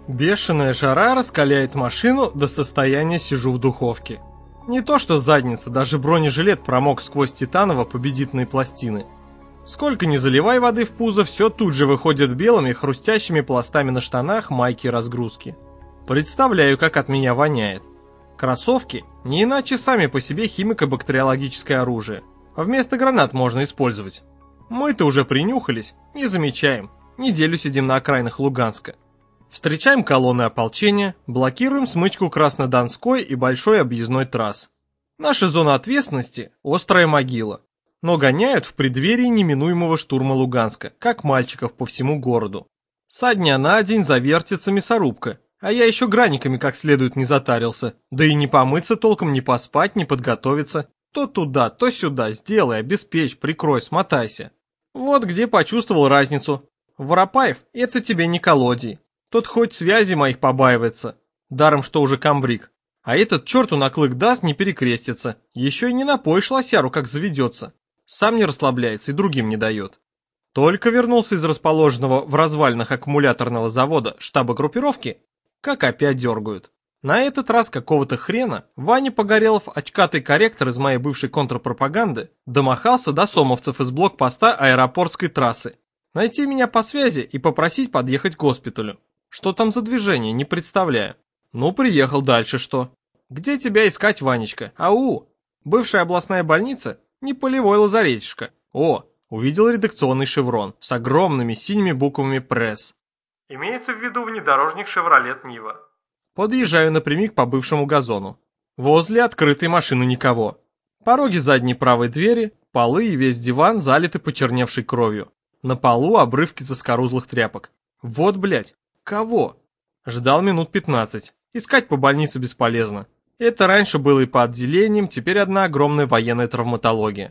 Бешеная жара раскаляет машину до состояния сижу в духовке. Не то что задница, даже бронежилет промок сквозь титаново-победитные пластины. Сколько ни заливай воды в пузо, все тут же выходит белыми хрустящими пластами на штанах, майке и разгрузки. Представляю, как от меня воняет. Кроссовки не иначе сами по себе химико-бактериологическое оружие, а вместо гранат можно использовать. Мы-то уже принюхались, не замечаем, неделю сидим на окраинах Луганска. Встречаем колонны ополчения, блокируем смычку Краснодонской и большой объездной трасс. Наша зона ответственности – острая могила, но гоняют в преддверии неминуемого штурма Луганска, как мальчиков по всему городу. Со дня на день завертится мясорубка, а я еще граниками как следует не затарился, да и не помыться толком, не поспать, не подготовиться. То туда, то сюда, сделай, обеспечь, прикрой, смотайся. Вот где почувствовал разницу. Воропаев – это тебе не колодий. Тот хоть связи моих побаивается, даром что уже комбриг. А этот черту на клык даст, не перекрестится. Еще и не напоишь лосяру, как заведется. Сам не расслабляется и другим не дает. Только вернулся из расположенного в развалинах аккумуляторного завода штаба группировки, как опять дергают. На этот раз какого-то хрена Ваня Погорелов, очкатый корректор из моей бывшей контрпропаганды, домахался до сомовцев из блокпоста аэропортской трассы. Найти меня по связи и попросить подъехать к госпиталю. Что там за движение, не представляю. Ну, приехал, дальше что? Где тебя искать, Ванечка? Ау! Бывшая областная больница? Не полевой лазаретишко. О, увидел редакционный шеврон с огромными синими буквами «Пресс». Имеется в виду внедорожник «Шевролет Нива». Подъезжаю напрямик по бывшему газону. Возле открытой машины никого. Пороги задней правой двери, полы и весь диван залиты почерневшей кровью. На полу обрывки заскорузлых тряпок. Вот, блядь, кого? Ждал минут 15. Искать по больнице бесполезно. Это раньше было и по отделениям, теперь одна огромная военная травматология.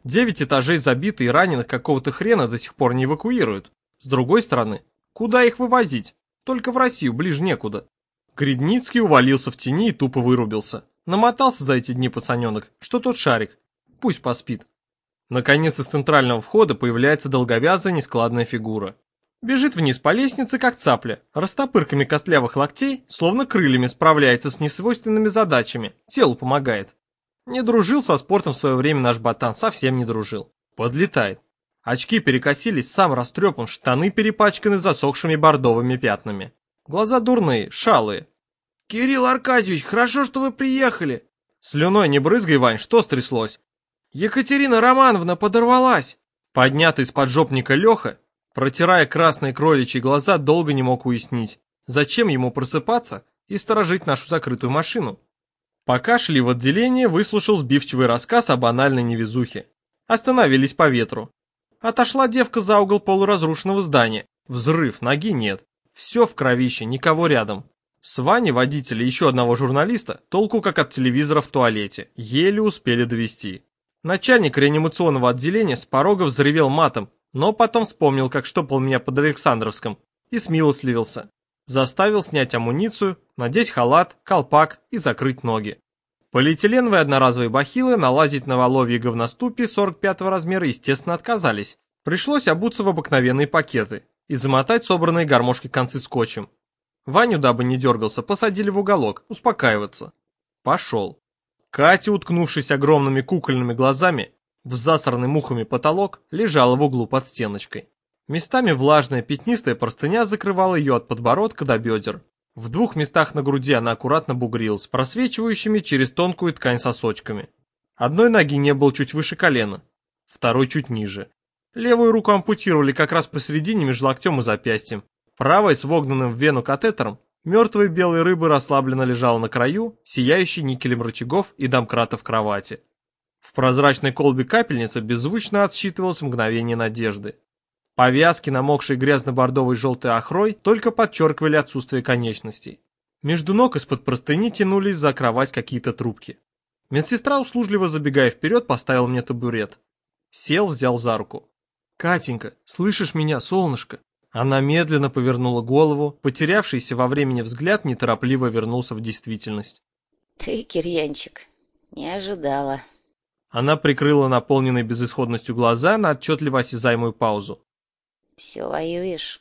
9 этажей забиты и раненых какого-то хрена до сих пор не эвакуируют. С другой стороны, куда их вывозить? Только в Россию, ближе некуда. Гридницкий увалился в тени и тупо вырубился. Намотался за эти дни пацаненок, что тот шарик. Пусть поспит. Наконец из центрального входа появляется долговязая нескладная фигура. Бежит вниз по лестнице, как цапля, растопырками костлявых локтей, словно крыльями справляется с несвойственными задачами, телу помогает. Не дружил со спортом в свое время наш ботан, совсем не дружил. Подлетает. Очки перекосились, сам растрепан, штаны перепачканы засохшими бордовыми пятнами. Глаза дурные, шалые. «Кирилл Аркадьевич, хорошо, что вы приехали!» «Слюной не брызгай, Вань, что стряслось?» «Екатерина Романовна подорвалась!» Поднятый из поджопника Леха, протирая красные кроличьи глаза, долго не мог уяснить, зачем ему просыпаться и сторожить нашу закрытую машину. Пока шли в отделение, выслушал сбивчивый рассказ о банальной невезухе. Остановились по ветру. Отошла девка за угол полуразрушенного здания. Взрыв, ноги нет. Все в кровище, никого рядом. С Ваней, водителя и еще одного журналиста, толку как от телевизора в туалете. Еле успели довести. Начальник реанимационного отделения с порога взревел матом, но потом вспомнил, как штопал меня под Александровском, и смилостливился. Заставил снять амуницию, надеть халат, колпак и закрыть ноги. Полиэтиленовые одноразовые бахилы налазить на воловье говноступи 45-го размера, естественно, отказались. Пришлось обуться в обыкновенные пакеты и замотать собранные гармошки концы скотчем. Ваню, дабы не дергался, посадили в уголок, успокаиваться. Пошел. Катя, уткнувшись огромными кукольными глазами в засранный мухами потолок, лежала в углу под стеночкой. Местами влажная пятнистая простыня закрывала ее от подбородка до бедер. В 2 местах на груди она аккуратно бугрилась, просвечивающими через тонкую ткань сосочками. Одной ноги не было чуть выше колена, второй чуть ниже. Левую руку ампутировали как раз посередине между локтем и запястьем. Правой, с вогнанным в вену катетером, мертвой белой рыбы расслабленно лежала на краю, сияющей никелем рычагов и домкратов кровати. В прозрачной колбе капельницы беззвучно отсчитывалось мгновение надежды. Повязки, намокшие грязно-бордовой желтой охрой, только подчеркивали отсутствие конечностей. Между ног из-под простыни тянулись за кровать какие-то трубки. Медсестра, услужливо забегая вперед, поставила мне табурет. Сел, взял за руку. «Катенька, слышишь меня, солнышко?» Она медленно повернула голову, потерявшийся во времени взгляд неторопливо вернулся в действительность. «Ты, Кирьянчик, не ожидала». Она прикрыла наполненной безысходностью глаза на отчетливо осязаемую паузу. «Все воюешь?»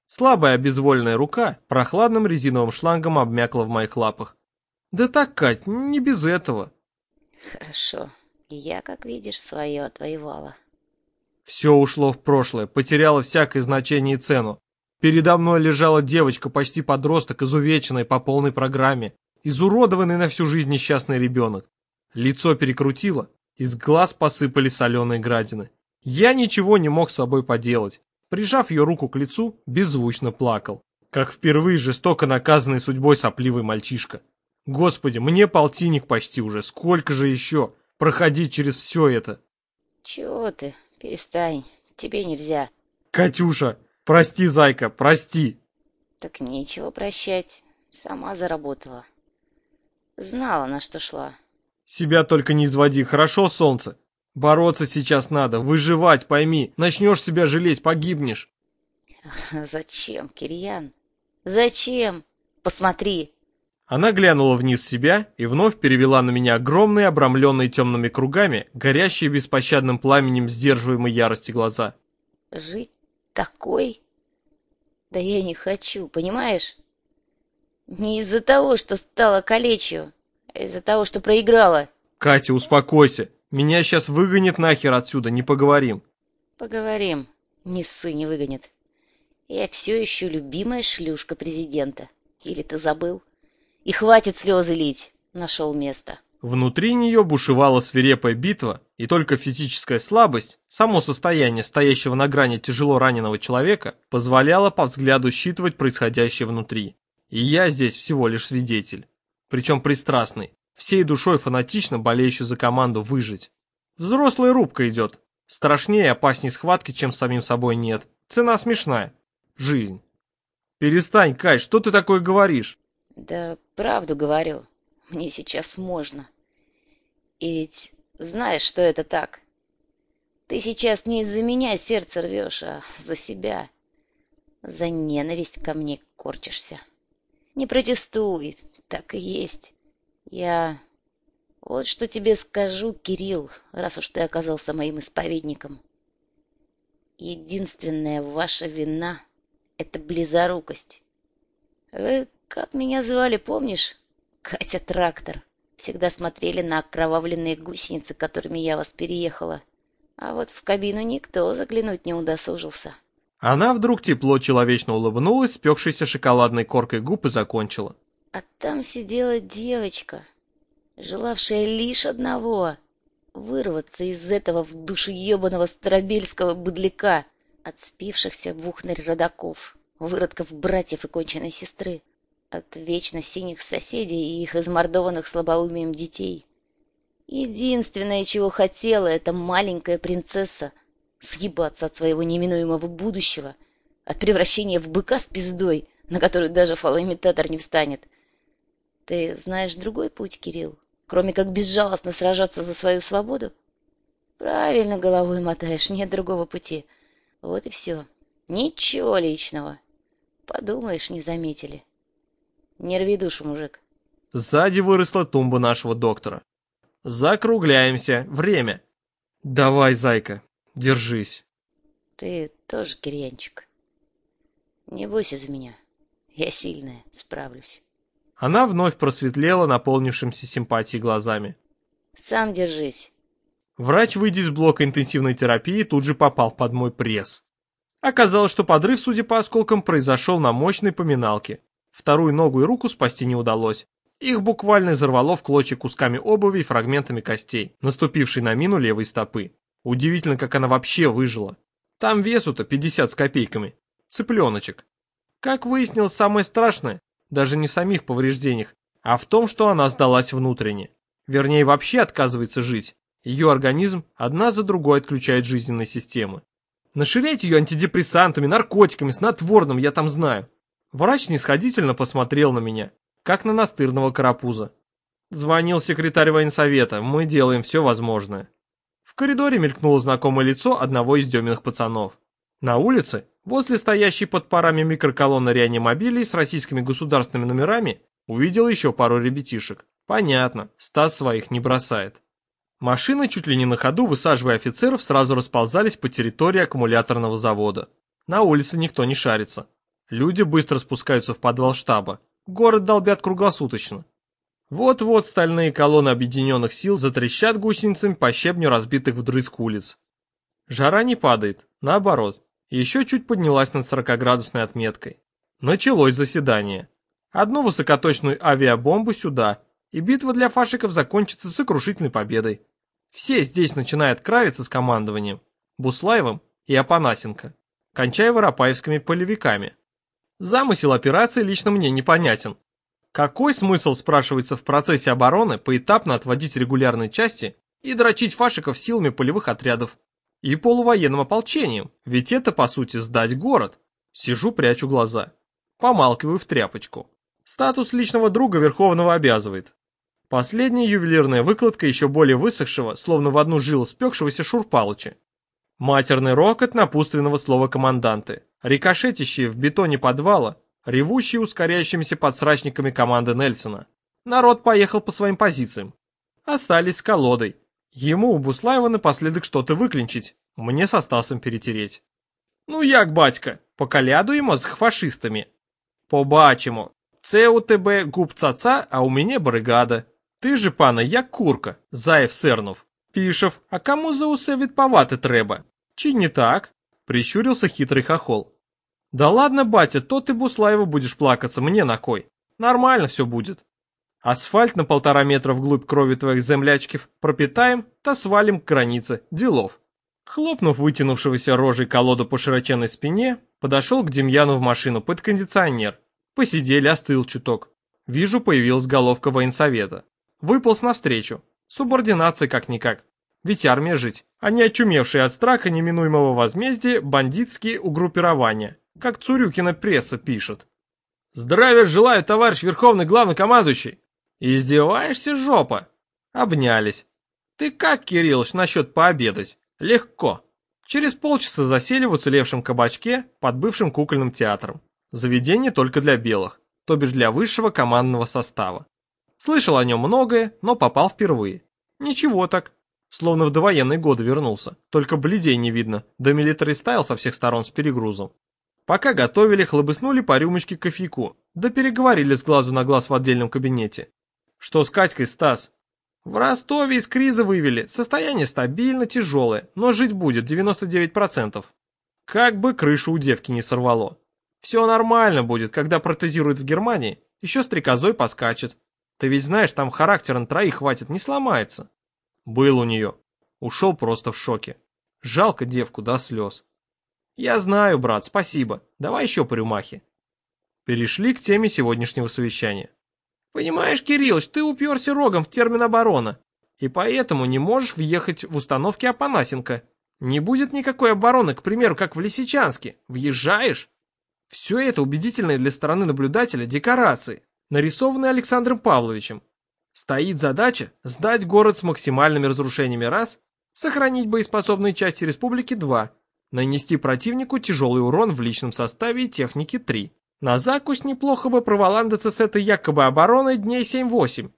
Слабая обезвольная рука прохладным резиновым шлангом обмякла в моих лапах. Да так, Кать, не без этого. Хорошо. Я, как видишь, свое отвоевала. Все ушло в прошлое, потеряло всякое значение и цену. Передо мной лежала девочка, почти подросток, изувеченная по полной программе, изуродованный на всю жизнь несчастный ребенок. Лицо перекрутило, из глаз посыпали соленые градины. Я ничего не мог с собой поделать. Прижав ее руку к лицу, беззвучно плакал, как впервые жестоко наказанный судьбой сопливый мальчишка. Господи, мне полтинник почти уже, сколько же еще проходить через все это? Чего ты? Перестань, тебе нельзя. Катюша, прости, зайка, прости. Так нечего прощать, сама заработала. Знала, на что шла. Себя только не изводи, хорошо, солнце? Бороться сейчас надо, выживать, пойми. Начнешь себя жалеть, погибнешь. Зачем, Кирьян? Зачем? Посмотри. Она глянула вниз себя и вновь перевела на меня огромные, обрамленные темными кругами, горящие беспощадным пламенем сдерживаемой ярости глаза. Жить такой? Да я не хочу, понимаешь? Не из-за того, что стала калечью, а из-за того, что проиграла. Катя, успокойся. Меня сейчас выгонят нахер отсюда, не поговорим. Поговорим. Ни ссы не выгонят. Я все еще любимая шлюшка президента. Или ты забыл? И хватит слезы лить. Нашел место. Внутри нее бушевала свирепая битва, и только физическая слабость, само состояние стоящего на грани тяжело раненого человека, позволяло по взгляду считывать происходящее внутри. И я здесь всего лишь свидетель. Причем пристрастный, всей душой фанатично болеющий за команду выжить. Взрослая рубка идет. Страшнее и опаснее схватки, чем с самим собой нет. Цена смешная. Жизнь. Перестань, Кать, что ты такое говоришь? Да правду говорю. Мне сейчас можно. И ведь знаешь, что это так. Ты сейчас не из-за меня сердце рвешь, а за себя. За ненависть ко мне корчишься. Не протестуй, так и есть. Я вот что тебе скажу, Кирилл, раз уж ты оказался моим исповедником. Единственная ваша вина — это близорукость. Вы как меня звали, помнишь? Катя Трактор. Всегда смотрели на окровавленные гусеницы, которыми я вас переехала. А вот в кабину никто заглянуть не удосужился. Она вдруг тепло человечно улыбнулась, спекшейся шоколадной коркой губ и закончила. А там сидела девочка, желавшая лишь одного — вырваться из этого в душу ебаного старобельского быдляка, от спившихся в ухнарь родаков, выродков братьев и конченной сестры, от вечно синих соседей и их измордованных слабоумием детей. Единственное, чего хотела эта маленькая принцесса — съебаться от своего неминуемого будущего, от превращения в быка с пиздой, на которую даже фалоимитатор не встанет. Ты знаешь другой путь, Кирилл, кроме как безжалостно сражаться за свою свободу? Правильно головой мотаешь, нет другого пути. Вот и все. Ничего личного. Подумаешь, не заметили. Не рви душу, мужик. Сзади выросла тумба нашего доктора. Закругляемся. Время. Давай, зайка, держись. Ты тоже, Кирьянчик. Не бойся за меня. Я сильная, справлюсь. Она вновь просветлела наполнившимся симпатией глазами. Сам держись. Врач, выйдя из блока интенсивной терапии, тут же попал под мой пресс. Оказалось, что подрыв, судя по осколкам, произошел на мощной поминалке. Вторую ногу и руку спасти не удалось. Их буквально изорвало в клочья кусками обуви и фрагментами костей, наступившей на мину левой стопы. Удивительно, как она вообще выжила. Там весу-то 50 с копейками. Цыпленочек. Как выяснилось, самое страшное даже не в самих повреждениях, а в том, что она сдалась внутренне. Вернее, вообще отказывается жить. Ее организм одна за другой отключает жизненные системы. Наширять ее антидепрессантами, наркотиками, снотворным, я там знаю. Врач снисходительно посмотрел на меня, как на настырного карапуза. Звонил секретарь военсовета, мы делаем все возможное. В коридоре мелькнуло знакомое лицо одного из Деминых пацанов. На улице, возле стоящей под парами микроколонны реанимобилей с российскими государственными номерами, увидел еще пару ребятишек. Понятно, Стас своих не бросает. Машины, чуть ли не на ходу, высаживая офицеров, сразу расползались по территории аккумуляторного завода. На улице никто не шарится. Люди быстро спускаются в подвал штаба. Город долбят круглосуточно. Вот-вот стальные колонны объединенных сил затрещат гусеницами по щебню разбитых вдрызг улиц. Жара не падает, наоборот, еще чуть поднялась над 40-градусной отметкой. Началось заседание. Одну высокоточную авиабомбу сюда, и битва для фашиков закончится сокрушительной победой. Все здесь начинают кравиться с командованием, Буслаевым и Апанасенко, кончая воропаевскими полевиками. Замысел операции лично мне непонятен. Какой смысл, спрашивается, в процессе обороны поэтапно отводить регулярные части и дрочить фашиков силами полевых отрядов и полувоенным ополчением, ведь это, по сути, сдать город. Сижу, прячу глаза. Помалкиваю в тряпочку. Статус личного друга Верховного обязывает. Последняя ювелирная выкладка еще более высохшего, словно в одну жилу спекшегося Шурпалыча. Матерный рокот напутственного слова команданты, рикошетящие в бетоне подвала, ревущие ускоряющимися подсрачниками команды Нельсона. Народ поехал по своим позициям. Остались с колодой. Ему у Буслаева напоследок что-то выклинчить, мне со Стасом перетереть. Ну як, батька, поколядуємо з фашистами. Побачимо. Це у тебе губ цаца, а у мене бригада. Ти же, пане, як курка, Заєв сернув. Пішов, а кому за усе відпавати треба? Чи не так? Прищурился хитрый хохол. Да ладно, батя, то ты Буслаеву будешь плакаться, мне на кой? Нормально все будет. Асфальт на 1,5 метра вглубь крови твоих землячков пропитаем, та свалим к границе, делов. Хлопнув вытянувшегося рожей колоду по широченной спине, подошел к Демьяну в машину под кондиционер. Посидели, остыл чуток. Вижу, появилась головка военсовета. Выполз навстречу. Субординация как-никак. Ведь армия жить, а не очумевшие от страха неминуемого возмездия бандитские угруппирования, как Цурюкина пресса пишет. «Здравия желаю, товарищ Верховный Главнокомандующий!» «Издеваешься, жопа?» Обнялись. «Ты как, Кириллыч, насчет пообедать?» «Легко». Через полчаса засели в уцелевшем кабачке под бывшим кукольным театром. Заведение только для белых, то бишь для высшего командного состава. Слышал о нем многое, но попал впервые. Ничего так. Словно в довоенные годы вернулся. Только бледей не видно, да милитари стайл со всех сторон с перегрузом. Пока готовили, хлобыснули по рюмочке кофейку, да переговорили с глазу на глаз в отдельном кабинете. Что с Катькой, Стас? В Ростове из криза вывели, состояние стабильно, тяжелое, но жить будет 99%. Как бы крышу у девки не сорвало. Все нормально будет, когда протезируют в Германии, еще стрекозой поскачет. Ты ведь знаешь, там характера на 3 хватит, не сломается. Был у нее. Ушел просто в шоке. Жалко девку до слез. Я знаю, брат, спасибо. Давай еще по рюмахе. Перешли к теме сегодняшнего совещания. Понимаешь, Кириллыч, ты уперся рогом в термин оборона. И поэтому не можешь въехать в установки Апанасенко. Не будет никакой обороны, к примеру, как в Лисичанске. Въезжаешь? Все это убедительные для стороны наблюдателя декорации, нарисованные Александром Павловичем. Стоит задача сдать город с максимальными разрушениями раз, сохранить боеспособные части республики 2, нанести противнику тяжелый урон в личном составе и технике 3. На закусь неплохо бы проволандаться с этой якобы обороной дней 7-8.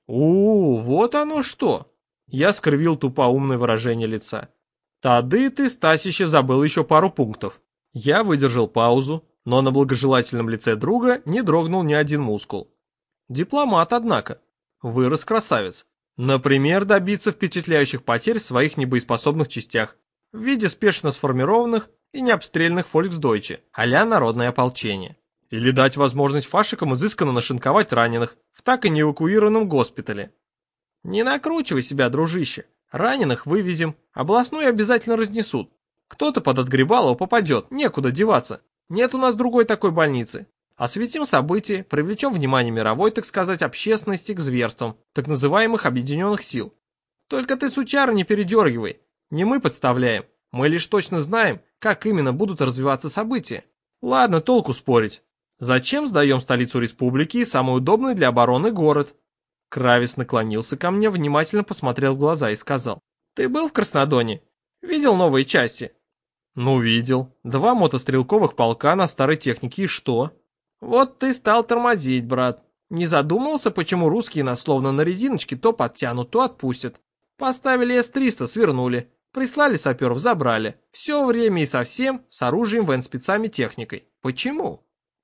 Вот оно что. Я скривил тупоумное выражение лица. Тады ты, Стасище, забыл еще пару пунктов. Я выдержал паузу, но на благожелательном лице друга не дрогнул ни один мускул. Дипломат, однако. Вырос красавец. Например, добиться впечатляющих потерь в своих небоеспособных частях в виде спешно сформированных и необстрельных фольксдойче, а-ля народное ополчение. Или дать возможность фашикам изысканно нашинковать раненых в так и не эвакуированном госпитале. Не накручивай себя, дружище. Раненых вывезем, областную обязательно разнесут. Кто-то под Отгребалово попадет, некуда деваться. Нет у нас другой такой больницы. Осветим события, привлечем внимание мировой, так сказать, общественности к зверствам так называемых объединенных сил. Только ты, сучара, не передергивай. Не мы подставляем, мы лишь точно знаем, как именно будут развиваться события. Ладно, толку спорить. Зачем сдаем столицу республики и самый удобный для обороны город? Кравец наклонился ко мне, внимательно посмотрел в глаза и сказал. Ты был в Краснодоне? Видел новые части? Ну, видел. 2 мотострелковых полка на старой технике, и что? Вот ты стал тормозить, брат. Не задумывался, почему русские нас словно на резиночке то подтянут, то отпустят. Поставили С-300, свернули. Прислали саперов, забрали. Все время и совсем с оружием, военспецами, техникой. Почему?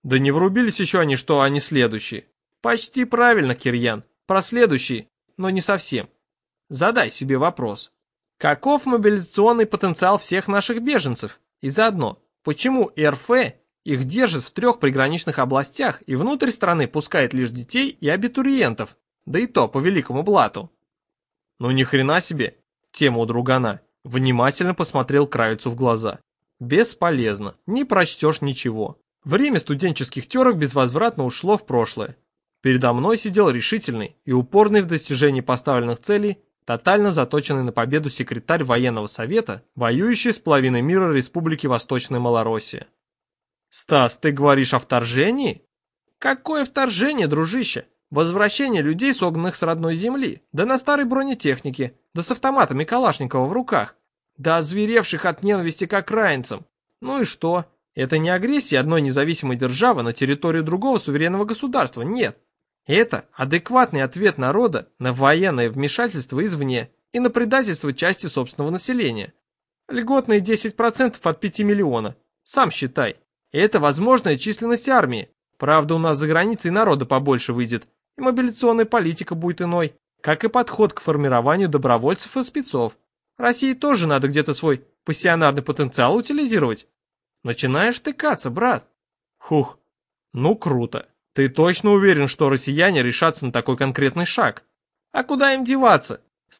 Да не врубились еще они, что они следующие. Почти правильно, Кирьян. Про следующие, но не совсем. Задай себе вопрос. Каков мобилизационный потенциал всех наших беженцев? И заодно, почему РФ их держит в 3 приграничных областях и внутрь страны пускает лишь детей и абитуриентов, да и то по великому блату? Ну ни хрена себе, тема у другана. Внимательно посмотрел Кравицу в глаза. Бесполезно, не прочтешь ничего. Время студенческих терок безвозвратно ушло в прошлое. Передо мной сидел решительный и упорный в достижении поставленных целей, тотально заточенный на победу секретарь военного совета, воюющий с половиной мира Республики Восточная Малороссия. «Стас, ты говоришь о вторжении?» «Какое вторжение, дружище? Возвращение людей, согнанных с родной земли, да на старой бронетехнике, да с автоматами Калашникова в руках, да озверевших от ненависти к окраинцам. Ну и что? Это не агрессия одной независимой державы на территорию другого суверенного государства, нет. Это адекватный ответ народа на военное вмешательство извне и на предательство части собственного населения. Льготные 10% от 5 миллиона. Сам считай. Это возможная численность армии. Правда, у нас за границей народа побольше выйдет, и мобилизационная политика будет иной, как и подход к формированию добровольцев и спецов. России тоже надо где-то свой пассионарный потенциал утилизировать. Начинаешь тыкаться, брат. Хух, ну круто. Ты точно уверен, что россияне решатся на такой конкретный шаг? А куда им деваться? С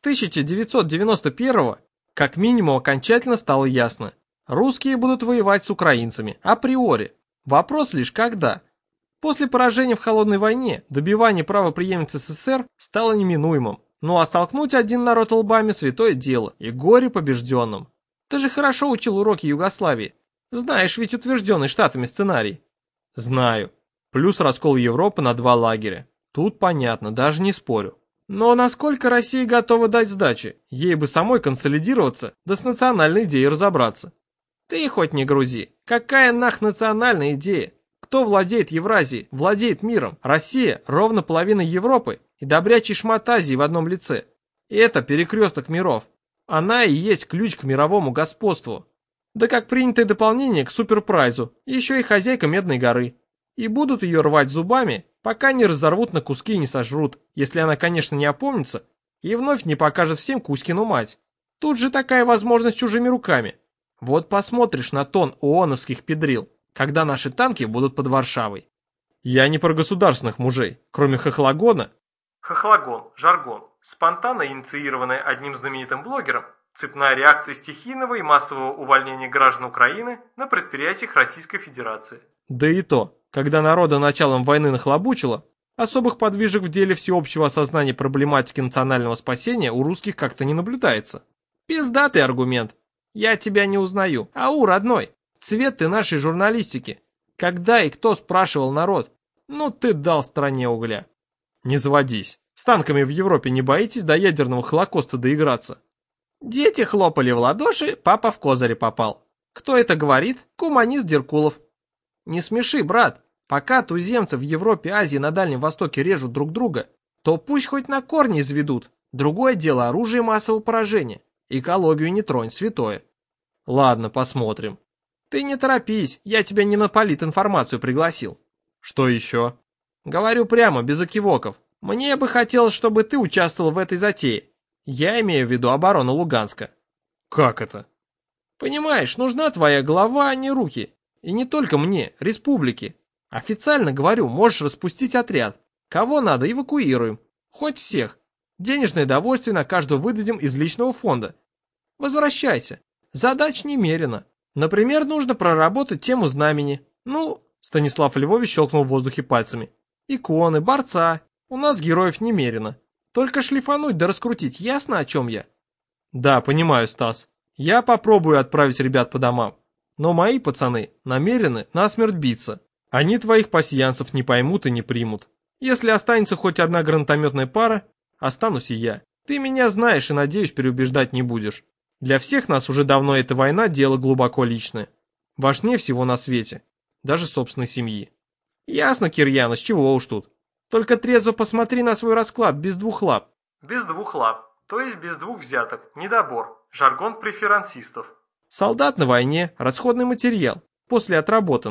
1991-го как минимум окончательно стало ясно. Русские будут воевать с украинцами, априори. Вопрос лишь когда. После поражения в холодной войне добивание правопреемницы СССР стало неминуемым. Ну а столкнуть один народ лбами святое дело, и горе побежденным. Ты же хорошо учил уроки Югославии. Знаешь ведь утвержденный Штатами сценарий. Знаю. Плюс раскол Европы на 2 лагеря. Тут понятно, даже не спорю. Но насколько Россия готова дать сдачи? Ей бы самой консолидироваться, да с национальной идеей разобраться. Ты хоть не грузи. Какая нах национальная идея? Кто владеет Евразией, владеет миром? Россия ровно половина Европы и добрячий шмат Азии в одном лице. И это перекресток миров. Она и есть ключ к мировому господству. Да как принятое дополнение к суперпрайзу, еще и хозяйка Медной горы. И будут ее рвать зубами, пока не разорвут на куски и не сожрут, если она, конечно, не опомнится и вновь не покажет всем Кузькину мать. Тут же такая возможность чужими руками. Вот посмотришь на тон ООНовских педрил, когда наши танки будут под Варшавой. Я не про государственных мужей, кроме Хохлогона. Хохлогон, жаргон, спонтанно инициированная одним знаменитым блогером, цепная реакция стихийного и массового увольнения граждан Украины на предприятиях Российской Федерации. Да и то, когда народа началом войны нахлобучило, особых подвижек в деле всеобщего осознания проблематики национального спасения у русских как-то не наблюдается. Пиздатый аргумент. Я тебя не узнаю. Ау, родной, цвет ты нашей журналистики. Когда и кто спрашивал народ? Ну ты дал стране угля. Не заводись. С танками в Европе не боитесь до ядерного холокоста доиграться? Дети хлопали в ладоши, папа в козыри попал. Кто это говорит? Коммунист Деркулов. Не смеши, брат. Пока туземцы в Европе, Азии, на Дальнем Востоке режут друг друга, то пусть хоть на корни изведут. Другое дело оружие массового поражения. Экологию не тронь, святое. Ладно, посмотрим. Ты не торопись, я тебя не на политинформацию пригласил. Что еще? Говорю прямо, без окивоков. Мне бы хотелось, чтобы ты участвовал в этой затее. Я имею в виду оборону Луганска. Как это? Понимаешь, нужна твоя голова, а не руки. И не только мне, республике. Официально говорю, можешь распустить отряд. Кого надо, эвакуируем. Хоть всех. Денежное довольствие на каждого выдадим из личного фонда. Возвращайся. Задач немерено. Например, нужно проработать тему знамени. Ну, Станислав Львович щелкнул в воздухе пальцами. Иконы, борца. У нас героев немерено. Только шлифануть да раскрутить, ясно, о чем я? Да, понимаю, Стас. Я попробую отправить ребят по домам. Но мои пацаны намерены насмерть биться. Они твоих пассиянцев не поймут и не примут. Если останется хоть одна гранатометная пара, останусь и я. Ты меня знаешь и, надеюсь, переубеждать не будешь. Для всех нас уже давно эта война дело глубоко личное. Важнее всего на свете. Даже собственной семьи. Ясно, Кирьяныч, чего уж тут. Только трезво посмотри на свой расклад без 2 лап. Без 2 лап, то есть без 2 взяток, недобор. Жаргон преферансистов. Солдат на войне, расходный материал, после отработанный.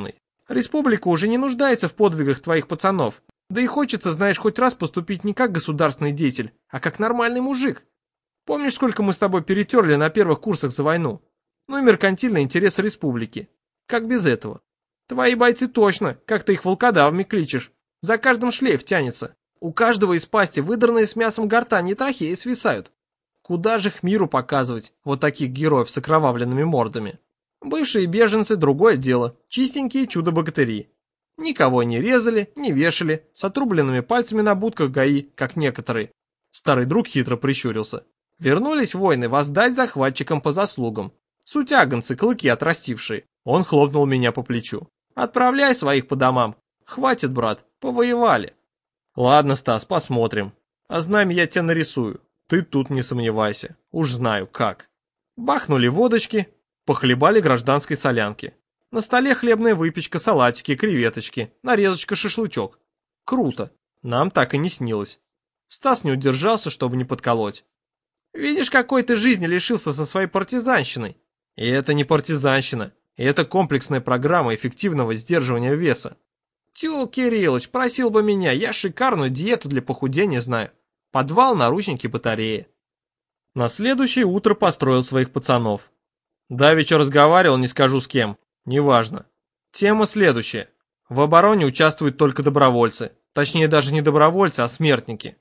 Республика уже не нуждается в подвигах твоих пацанов. Да и хочется, знаешь, хоть раз поступить не как государственный деятель, а как нормальный мужик. Помнишь, сколько мы с тобой перетерли на первых курсах за войну? Ну и меркантильные интересы республики. Как без этого? Твои бойцы точно, как ты их волкодавами кличешь. За каждым шлейф тянется. У каждого из пасти выдранные с мясом гортани и трахеи свисают. Куда же их миру показывать, вот таких героев с окровавленными мордами? Бывшие беженцы — другое дело, чистенькие чудо-богатыри. Никого не резали, не вешали, с отрубленными пальцами на будках ГАИ, как некоторые. Старый друг хитро прищурился. Вернулись воины воздать захватчикам по заслугам. Сутяганцы, клыки отрастившие. Он хлопнул меня по плечу. Отправляй своих по домам. Хватит, брат, повоевали. Ладно, Стас, посмотрим. А знамя я тебя нарисую. Ты тут не сомневайся. Уж знаю, как. Бахнули водочки, похлебали гражданской солянки. На столе хлебная выпечка, салатики, креветочки, нарезочка, шашлычок. Круто. Нам так и не снилось. Стас не удержался, чтобы не подколоть. Видишь, какой ты жизни лишился со своей партизанщиной. И это не партизанщина. Это комплексная программа эффективного сдерживания веса. Тю, Кириллыч, просил бы меня, я шикарную диету для похудения знаю. Подвал, наручники, батареи. На следующее утро построил своих пацанов. Давеча разговаривал, не скажу с кем. Неважно. Тема следующая. В обороне участвуют только добровольцы. Точнее, даже не добровольцы, а смертники.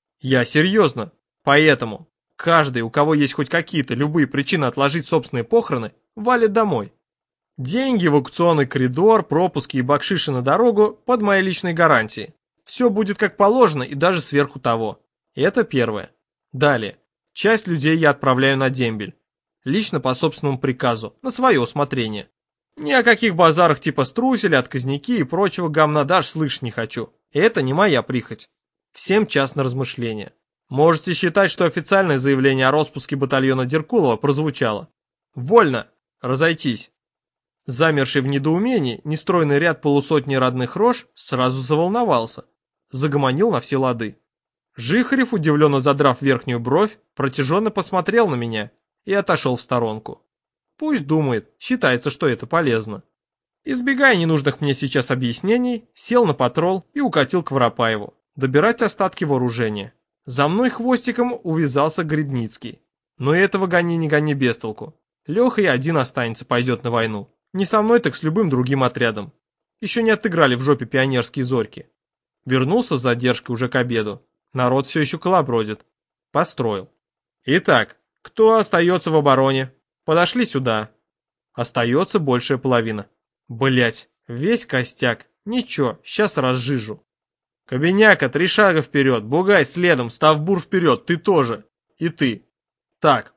Я серьезно. Поэтому каждый, у кого есть хоть какие-то любые причины отложить собственные похороны, валит домой. Деньги в аукционный коридор, пропуски и бакшиши на дорогу под моей личной гарантией. Все будет как положено и даже сверху того. Это первое. Далее. Часть людей я отправляю на дембель. Лично по собственному приказу, на свое усмотрение. Ни о каких базарах типа струсили, отказники и прочего гамна даже слышать не хочу. Это не моя прихоть. Всем час на размышление. Можете считать, что официальное заявление о распуске батальона Деркулова прозвучало. Вольно! Разойтись! Замерший в недоумении нестройный ряд полусотни родных рож сразу заволновался. Загомонил на все лады. Жихарев, удивленно задрав верхнюю бровь, протяженно посмотрел на меня и отошел в сторонку. Пусть думает, считается, что это полезно. Избегая ненужных мне сейчас объяснений, сел на патрол и укатил к Воропаеву, добирать остатки вооружения. За мной хвостиком увязался Гридницкий. Но этого гони не гони без толку. Леха и один останется, пойдет на войну. Не со мной, так с любым другим отрядом. Еще не отыграли в жопе пионерские зорьки. Вернулся с задержкой уже к обеду. Народ все еще колобродит. Построил. Итак, кто остается в обороне? Подошли сюда. Остается большая половина. Блять, весь костяк. Ничего, сейчас разжижу. Кобеняка, 3 шага вперед, Бугай следом, Ставбур вперед, ты тоже. И ты. Так,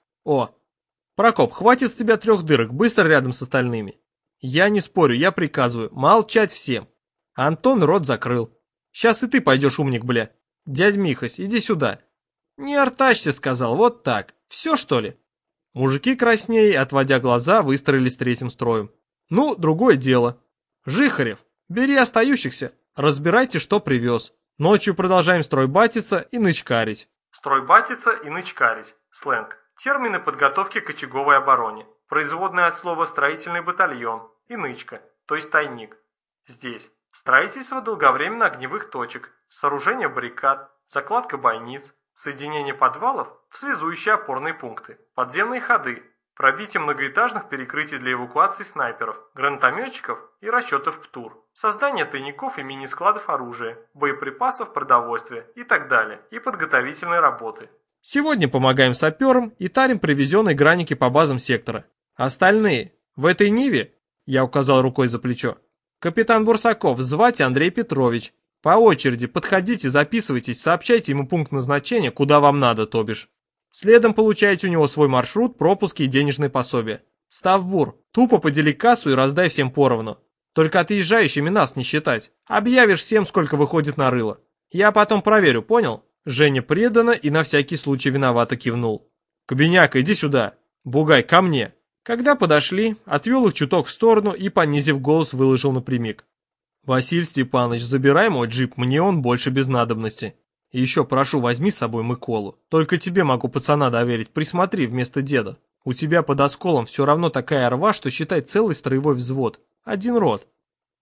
Прокоп, хватит с тебя 3 дырок, быстро рядом с остальными. Я не спорю, я приказываю, молчать всем. Антон рот закрыл. Сейчас и ты пойдешь, умник, бля. Дядь Михась, иди сюда. Не артачься, сказал, вот так. Все, что ли? Мужики краснее, отводя глаза, выстроились третьим строем. Ну, другое дело. Жихарев, бери остающихся, разбирайте, что привез. Ночью продолжаем стройбатиться и нычкарить. Стройбатиться и нычкарить. Сленг. Термины подготовки к очаговой обороне. Производные от слова «строительный батальон» и «нычка», то есть тайник. Здесь строительство долговременно огневых точек, сооружение баррикад, закладка бойниц, соединение подвалов в связующие опорные пункты, подземные ходы, пробитие многоэтажных перекрытий для эвакуации снайперов, гранатометчиков и расчетов ПТУР, создание тайников и мини-складов оружия, боеприпасов, продовольствия и так далее, и подготовительной работы. Сегодня помогаем саперам и тарим привезенные граники по базам сектора. Остальные в этой Ниве, я указал рукой за плечо, капитан Бурсаков, звать Андрей Петрович. По очереди подходите, записывайтесь, сообщайте ему пункт назначения, куда вам надо, то бишь. Следом получаете у него свой маршрут, пропуски и денежные пособия. Ставбур, тупо подели кассу и раздай всем поровну. Только отъезжающими нас не считать. Объявишь всем, сколько выходит на рыло. Я потом проверю, понял? Женя преданно и на всякий случай виновато кивнул. Кобеняка, иди сюда. Бугай, ко мне. Когда подошли, отвел их чуток в сторону и, понизив голос, выложил напрямик. Василий Степанович, забирай мой джип, мне он больше без надобности. И еще прошу, возьми с собой Миколу. Только тебе могу пацана доверить, присмотри вместо деда. У тебя под осколом все равно такая орва, что считай целый строевой взвод. Один рот.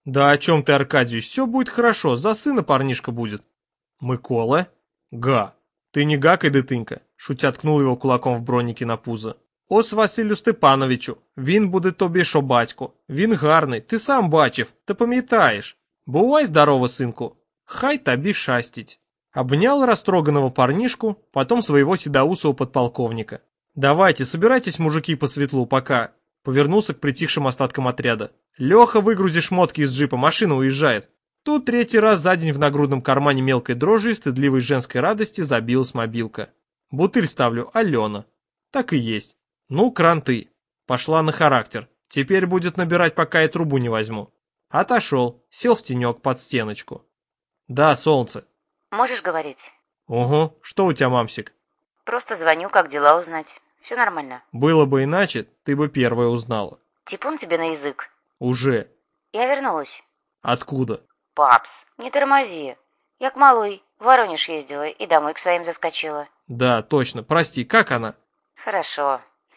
Да о чем ты, Аркадьевич, все будет хорошо, за сына парнишка будет. Микола? Га. Ты не гакай, дитинька, шутя ткнул его кулаком в броніки на пузо. Ось Василю Степановичу, він буде тобі що батько. Він гарний, ти сам бачив, ти пам'ятаєш. Бувай здорово, сынку. Хай тобі шастить. Обнял растроганного парнишку, потом своего седоусого подполковника. Давайте, собирайтесь, мужики, по светлу, пока. Повернулся к притихшим остаткам отряда. Леха, выгрузи шмотки из джипа, машина уезжает. Тут третий раз за день в нагрудном кармане мелкой дрожью и стыдливой женской радости забилась мобилка. Бутыль ставлю, Алена. Так и есть. Ну, кранты. Пошла на характер. Теперь будет набирать, пока я трубу не возьму. Отошел, сел в тенек под стеночку. Да, солнце. Можешь говорить? Ого, что у тебя, мамсик? Просто звоню, как дела узнать. Все нормально. Было бы иначе, ты бы первая узнала. Типун тебе на язык. Уже. Я вернулась. Откуда? Папс, не тормози. Я к малой в Воронеж ездила и домой к своим заскочила. Да, точно. Прости, как она? Хорошо.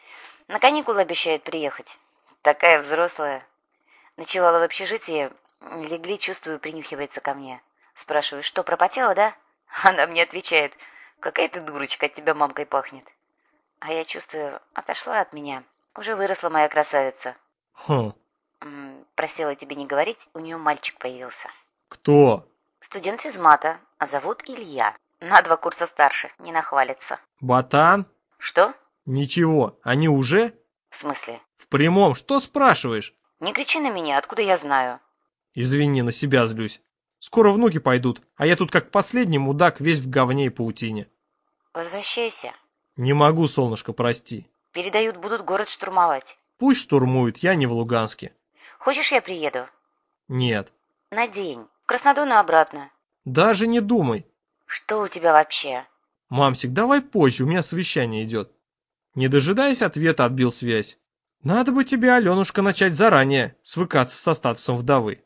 На каникулы обещает приехать. Такая взрослая. Ночевала в общежитии, легли, чувствую, принюхивается ко мне. Спрашиваю, что, пропотела, да? Она мне отвечает, какая ты дурочка, от тебя мамкой пахнет. А я чувствую, отошла от меня. Уже выросла моя красавица. Хм. Просила тебе не говорить, у нее мальчик появился. Кто? Студент физмата, а зовут Илья. На 2 курса старше, не нахвалится. Ботан? Что? Ничего, они уже? В смысле? В прямом, что спрашиваешь? Не кричи на меня, откуда я знаю? Извини, на себя злюсь. Скоро внуки пойдут, а я тут как последний мудак весь в говне и паутине. Возвращайся. Не могу, солнышко, прости. Передают, будут город штурмовать. Пусть штурмуют, я не в Луганске. Хочешь, я приеду? Нет. На день. В Краснодон и обратно. Даже не думай. Что у тебя вообще? Мамсик, давай позже, у меня совещание идет. Не дожидаясь ответа, отбил связь. Надо бы тебе, Аленушка, начать заранее свыкаться со статусом вдовы.